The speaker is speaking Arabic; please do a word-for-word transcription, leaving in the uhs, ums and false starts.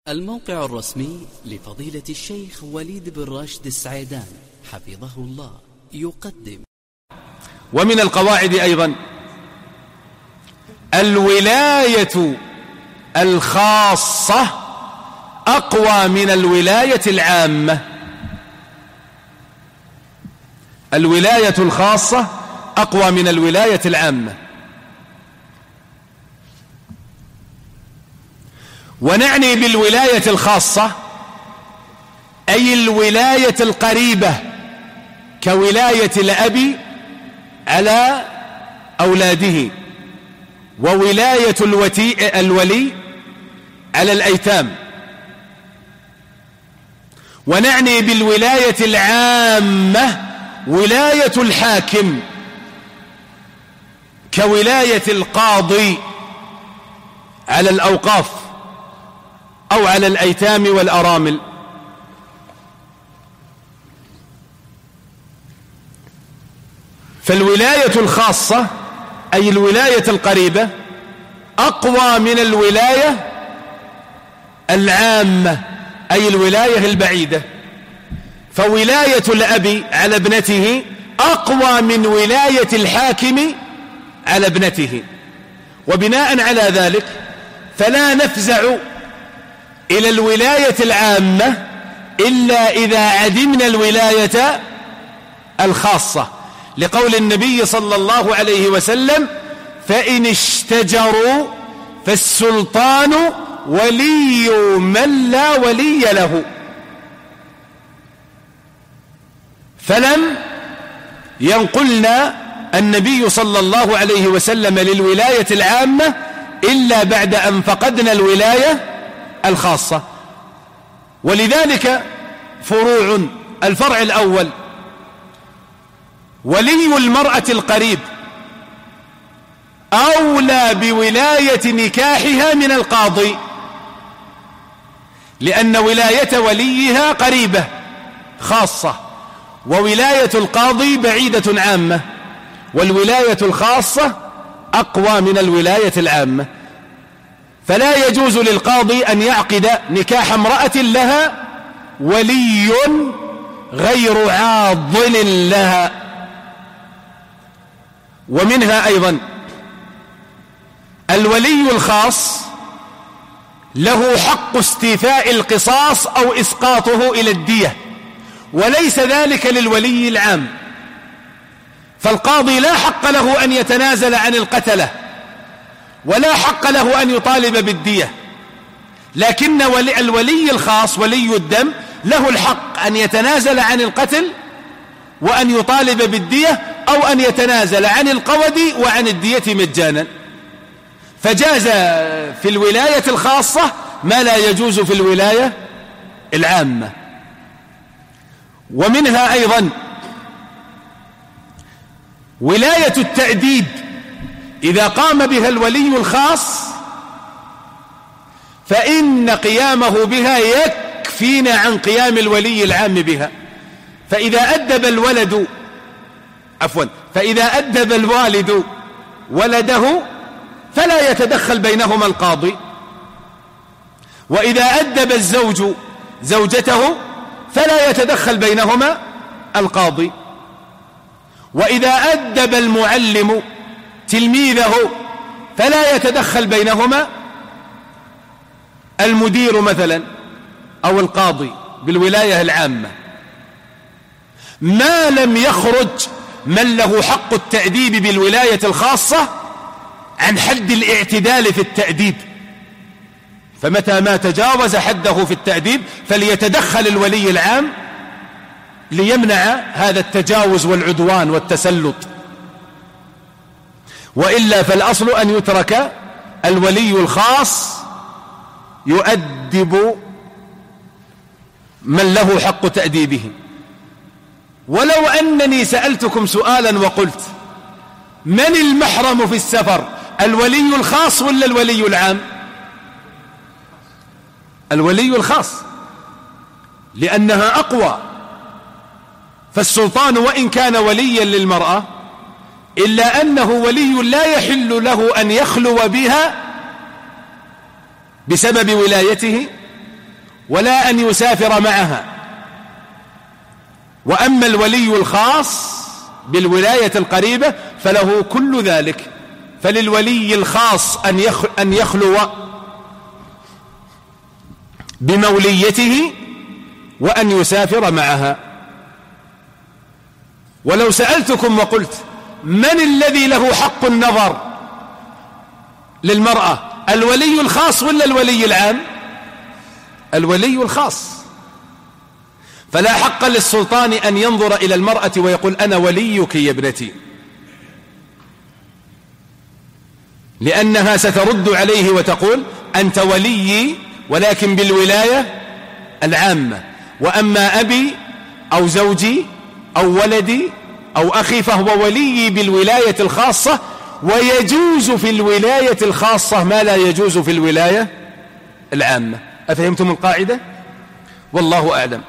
الموقع الرسمي لفضيلة الشيخ وليد بن راشد السعيدان حفظه الله يقدم. ومن القواعد أيضا الولاية الخاصة أقوى من الولاية العامة. الولاية الخاصة أقوى من الولاية العامة. ونعني بالولاية الخاصة أي الولاية القريبة كولاية الأب على أولاده، وولاية الولي على الأيتام. ونعني بالولاية العامة ولاية الحاكم كولاية القاضي على الأوقاف أو على الأيتام والأرامل. فالولاية الخاصة أي الولاية القريبة أقوى من الولاية العامة أي الولاية البعيدة. فولاية الأب على ابنته أقوى من ولاية الحاكم على ابنته. وبناء على ذلك فلا نفزع إلى الولاية العامة إلا إذا عدمنا الولاية الخاصة، لقول النبي صلى الله عليه وسلم: فإن اشتجروا فالسلطان ولي من لا ولي له. فلم ينقلنا النبي صلى الله عليه وسلم للولاية العامة إلا بعد أن فقدنا الولاية الخاصة. ولذلك فروع: الفرع الأول ولي المرأة القريب أولى بولاية نكاحها من القاضي، لأن ولاية وليها قريبة خاصة، وولاية القاضي بعيدة عامة، والولاية الخاصة أقوى من الولاية العامة. فلا يجوز للقاضي أن يعقد نكاح امرأة لها ولي غير عاضل لها. ومنها أيضا الولي الخاص له حق استيفاء القصاص أو إسقاطه إلى الدية، وليس ذلك للولي العام. فالقاضي لا حق له أن يتنازل عن القتلة، ولا حق له أن يطالب بالدية، لكن الولي الخاص ولي الدم له الحق أن يتنازل عن القتل وأن يطالب بالدية، أو أن يتنازل عن القود وعن الدية مجانا. فجاز في الولاية الخاصة ما لا يجوز في الولاية العامة. ومنها أيضا ولاية التأديب إذا قام بها الولي الخاص فإن قيامه بها يكفينا عن قيام الولي العام بها. فإذا أدب الولد عفوا فإذا أدب الوالد ولده فلا يتدخل بينهما القاضي، وإذا أدب الزوج زوجته فلا يتدخل بينهما القاضي، وإذا أدب المعلم تلميذه فلا يتدخل بينهما المدير مثلا أو القاضي بالولاية العامة، ما لم يخرج من له حق التأديب بالولاية الخاصة عن حد الاعتدال في التأديب. فمتى ما تجاوز حده في التأديب فليتدخل الولي العام ليمنع هذا التجاوز والعدوان والتسلط، وإلا فالأصل أن يترك الولي الخاص يؤدب من له حق تأديبه. ولو أنني سألتكم سؤالا وقلت: من المحرم في السفر، الولي الخاص ولا الولي العام؟ الولي الخاص، لأنها أقوى. فالسلطان وإن كان وليا للمرأة إلا أنه ولي لا يحل له أن يخلو بها بسبب ولايته ولا أن يسافر معها. وأما الولي الخاص بالولاية القريبة فله كل ذلك، فللولي الخاص أن يخلو بموليته وأن يسافر معها. ولو سألتكم وقلت من الذي له حق النظر للمرأة، الولي الخاص ولا الولي العام؟ الولي الخاص. فلا حق للسلطان أن ينظر إلى المرأة ويقول أنا وليك يا ابنتي، لأنها سترد عليه وتقول أنت وليي ولكن بالولاية العامة، وأما أبي أو زوجي أو ولدي أو أخي فهو ولي بالولاية الخاصة، ويجوز في الولاية الخاصة ما لا يجوز في الولاية العامة. أفهمتم القاعدة؟ والله أعلم.